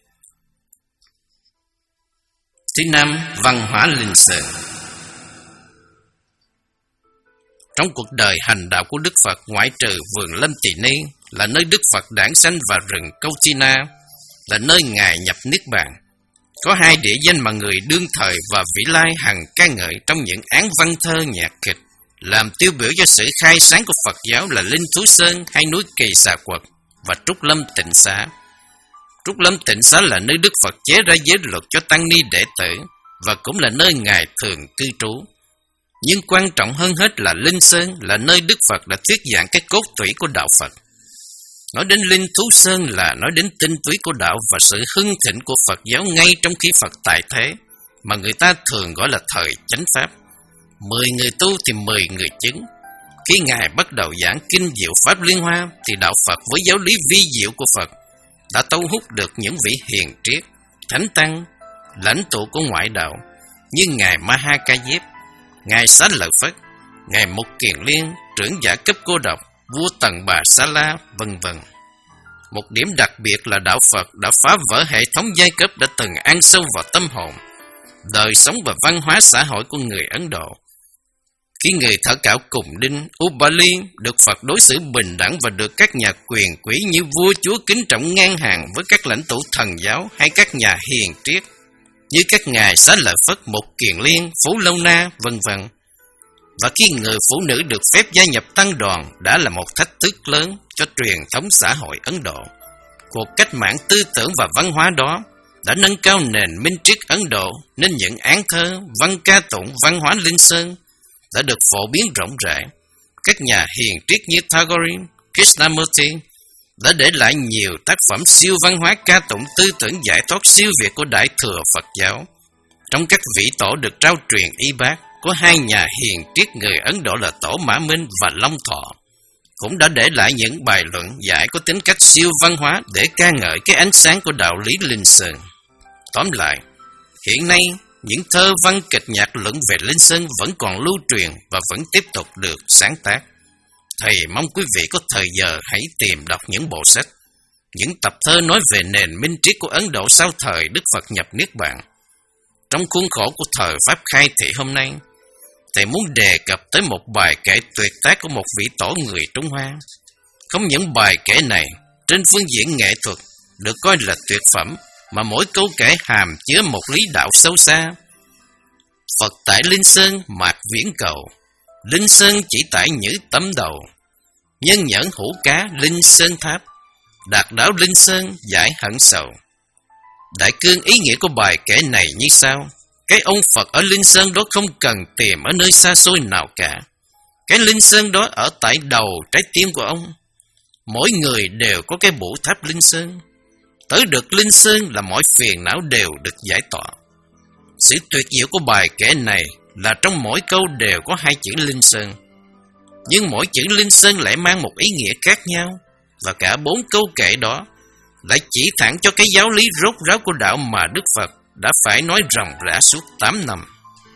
Thứ năm, văn hóa Linh Sơn. Trong cuộc đời hành đạo của Đức Phật, ngoại trừ vườn Lâm Tỳ Ni là nơi Đức Phật đản sanh và rừng Kautina là nơi Ngài nhập Niết Bàn, có hai địa danh mà người đương thời và vị lai hằng ca ngợi trong những án văn thơ nhạc kịch, làm tiêu biểu cho sự khai sáng của Phật giáo là Linh Thú Sơn hay núi Kỳ Xà Quật và Trúc Lâm Tịnh Xá. Trúc Lâm Tịnh Xá là nơi Đức Phật chế ra giới luật cho tăng ni đệ tử và cũng là nơi Ngài thường cư trú. Nhưng quan trọng hơn hết là Linh Sơn là nơi Đức Phật đã thuyết giảng cái cốt tủy của đạo Phật. Nói đến Linh Thú Sơn là nói đến tinh túy của đạo và sự hưng thịnh của Phật giáo ngay trong khi Phật tại thế, mà người ta thường gọi là thời chánh pháp. Mười người tu thì mười người chứng. Khi Ngài bắt đầu giảng kinh diệu Pháp Liên Hoa thì đạo Phật với giáo lý vi diệu của Phật đã thu hút được những vị hiền triết, thánh tăng, lãnh tụ của ngoại đạo như Ngài Ma Ha Ca Diếp, Ngài Xá Lợi Phất, Ngài Mục Kiền Liên, trưởng giả cấp cô độc, vua Tần Bà Sa La, vân vân. Một điểm đặc biệt là đạo Phật đã phá vỡ hệ thống giai cấp đã từng ăn sâu vào tâm hồn, đời sống và văn hóa xã hội của người Ấn Độ. Khi người thợ cạo cùng đinh Ubali được Phật đối xử bình đẳng và được các nhà quyền quý như vua chúa kính trọng ngang hàng với các lãnh tụ thần giáo hay các nhà hiền triết như các ngài Xá Lợi Phất, Mục Kiền Liên, Phú Lâu Na, vân vân. Và khi người phụ nữ được phép gia nhập tăng đoàn đã là một thách thức lớn cho truyền thống xã hội Ấn Độ. Cuộc cách mạng tư tưởng và văn hóa đó đã nâng cao nền minh triết Ấn Độ, nên những án thơ, văn ca tụng văn hóa Linh Sơn đã được phổ biến rộng rãi. Các nhà hiền triết như Tagore, Krishnamurti đã để lại nhiều tác phẩm siêu văn hóa ca tụng tư tưởng giải thoát siêu việt của Đại Thừa Phật giáo. Trong các vị tổ được trao truyền y bác, có hai nhà hiền triết người Ấn Độ là Tổ Mã Minh và Long Thọ, cũng đã để lại những bài luận giải có tính cách siêu văn hóa để ca ngợi cái ánh sáng của đạo lý Linh Sơn. Tóm lại, hiện nay những thơ văn kịch nhạc luận về Linh Sơn vẫn còn lưu truyền và vẫn tiếp tục được sáng tác. Thầy mong quý vị có thời giờ hãy tìm đọc những bộ sách, những tập thơ nói về nền minh triết của Ấn Độ sau thời Đức Phật nhập Niết Bàn. Trong khuôn khổ của thời Pháp Khai Thị hôm nay, thầy muốn đề cập tới một bài kể tuyệt tác của một vị tổ người Trung Hoa. Không những bài kể này, trên phương diện nghệ thuật, được coi là tuyệt phẩm, mà mỗi câu kể hàm chứa một lý đạo sâu xa. Phật tại Linh Sơn mạc viễn cầu, Linh Sơn chỉ tại nhữ tấm đầu. Nhân nhẫn hữu cá Linh Sơn tháp, đạt đáo Linh Sơn giải hận sầu. Đại cương ý nghĩa của bài kể này như sau: cái ông Phật ở Linh Sơn đó không cần tìm ở nơi xa xôi nào cả. Cái Linh Sơn đó ở tại đầu trái tim của ông. Mỗi người đều có cái bổ tháp Linh Sơn. Tới được Linh Sơn là mọi phiền não đều được giải tỏa. Sự tuyệt diệu của bài kể này là trong mỗi câu đều có hai chữ Linh Sơn, nhưng mỗi chữ Linh Sơn lại mang một ý nghĩa khác nhau, và cả bốn câu kể đó lại chỉ thẳng cho cái giáo lý rốt ráo của đạo mà Đức Phật đã phải nói ròng rã suốt tám năm.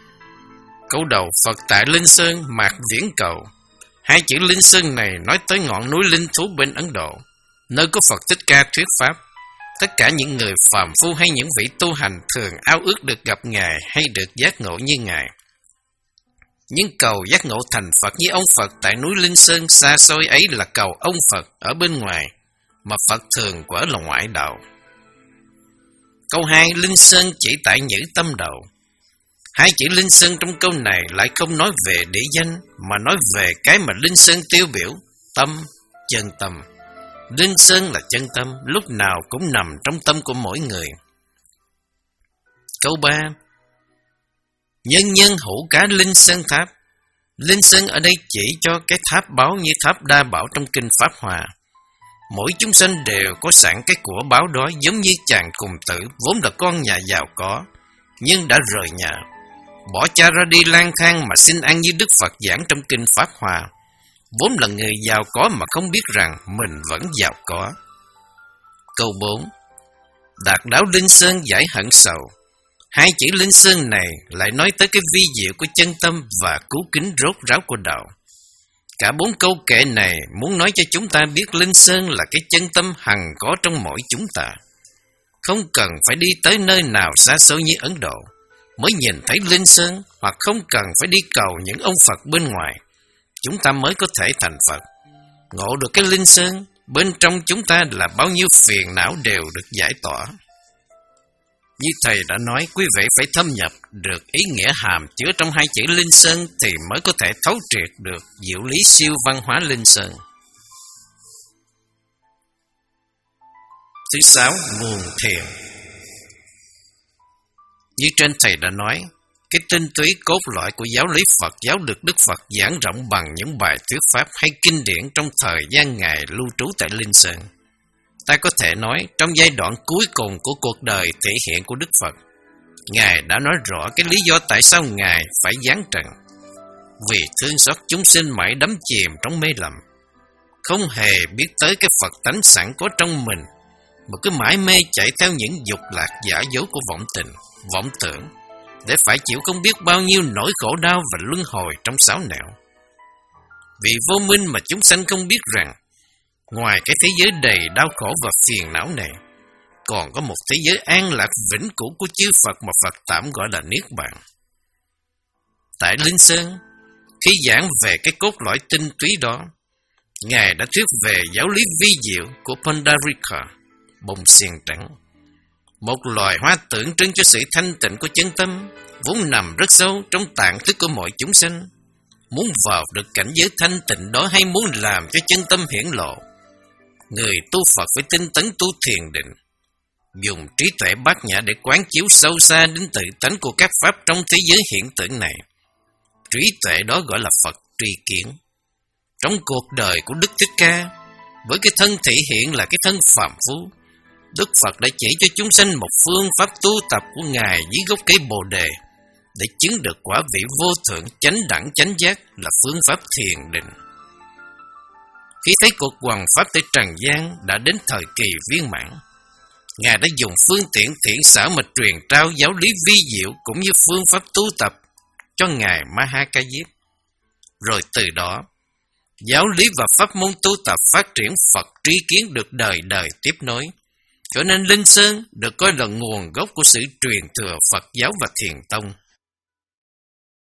Câu đầu Phật tại Linh Sơn mạc viễn cầu, hai chữ Linh Sơn này nói tới ngọn núi linh thú bên Ấn Độ, nơi có Phật Thích Ca thuyết pháp. Tất cả những người phàm phu hay những vị tu hành thường ao ước được gặp Ngài hay được giác ngộ như Ngài. Nhưng cầu giác ngộ thành Phật như ông Phật tại núi Linh Sơn xa xôi ấy là cầu ông Phật ở bên ngoài, mà Phật thường của là ngoại đạo. Câu hai, Linh Sơn chỉ tại nhữ tâm đầu. Hai chữ Linh Sơn trong câu này lại không nói về địa danh, mà nói về cái mà Linh Sơn tiêu biểu, tâm, chân tâm. Linh Sơn là chân tâm, lúc nào cũng nằm trong tâm của mỗi người. Câu ba, nhân nhân hữu cá Linh Sơn tháp. Linh Sơn ở đây chỉ cho cái tháp báu như tháp Đa Bảo trong Kinh Pháp Hòa. Mỗi chúng sanh đều có sẵn cái của báo đó, giống như chàng cùng tử vốn là con nhà giàu có, nhưng đã rời nhà, bỏ cha ra đi lang thang mà xin ăn như Đức Phật giảng trong Kinh Pháp Hòa. Vốn là người giàu có mà không biết rằng mình vẫn giàu có. Câu bốn, đạt đáo Linh Sơn giải hận sầu. Hai chữ Linh Sơn này lại nói tới cái vi diệu của chân tâm và cứu kính rốt ráo của đạo. Cả bốn câu kệ này muốn nói cho chúng ta biết Linh Sơn là cái chân tâm hằng có trong mỗi chúng ta. Không cần phải đi tới nơi nào xa xôi như Ấn Độ mới nhìn thấy Linh Sơn, hoặc không cần phải đi cầu những ông Phật bên ngoài, chúng ta mới có thể thành Phật. Ngộ được cái Linh Sơn, bên trong chúng ta là bao nhiêu phiền não đều được giải tỏa. Như Thầy đã nói, quý vị phải thâm nhập được ý nghĩa hàm chứa trong hai chữ Linh Sơn thì mới có thể thấu triệt được diệu lý siêu văn hóa Linh Sơn. Thứ sáu, nguồn thiền. Như trên Thầy đã nói, cái tinh túy cốt lõi của giáo lý Phật giáo được Đức Phật giảng rộng bằng những bài thuyết pháp hay kinh điển trong thời gian Ngài lưu trú tại Linh Sơn. Ta có thể nói, trong giai đoạn cuối cùng của cuộc đời thể hiện của Đức Phật, Ngài đã nói rõ cái lý do tại sao Ngài phải giáng trần. Vì thương xót chúng sinh mãi đắm chìm trong mê lầm, không hề biết tới cái Phật tánh sẵn có trong mình, mà cứ mãi mê chạy theo những dục lạc giả dối của vọng tình, vọng tưởng, để phải chịu không biết bao nhiêu nỗi khổ đau và luân hồi trong sáu nẻo. Vì vô minh mà chúng sanh không biết rằng, ngoài cái thế giới đầy đau khổ và phiền não này, còn có một thế giới an lạc vĩnh cửu của chư Phật mà Phật tạm gọi là Niết Bàn. Tại Linh Sơn, khi giảng về cái cốt lõi tinh túy đó, Ngài đã thuyết về giáo lý vi diệu của Pundarika, bông xiên trắng, một loài hoa tượng trưng cho sự thanh tịnh của chân tâm, vốn nằm rất sâu trong tạng thức của mọi chúng sanh. Muốn vào được cảnh giới thanh tịnh đó hay muốn làm cho chân tâm hiển lộ, người tu Phật phải tinh tấn tu thiền định, dùng trí tuệ bát nhã để quán chiếu sâu xa đến tự tánh của các pháp trong thế giới hiện tượng này. Trí tuệ đó gọi là Phật tri kiến. Trong cuộc đời của Đức Thích Ca, với cái thân thể hiện là cái thân phàm phu, Đức Phật đã chỉ cho chúng sanh một phương pháp tu tập của Ngài dưới gốc cây Bồ Đề, để chứng được quả vị vô thượng chánh đẳng chánh giác là phương pháp thiền định. Khi thấy cuộc hoằng pháp tại trần gian đã đến thời kỳ viên mãn, Ngài đã dùng phương tiện thiện xảo mà truyền trao giáo lý vi diệu cũng như phương pháp tu tập cho Ngài Mahakayip. Rồi từ đó, giáo lý và pháp môn tu tập phát triển Phật tri kiến được đời đời tiếp nối. Cho nên Linh Sơn được coi là nguồn gốc của sự truyền thừa Phật giáo và Thiền Tông.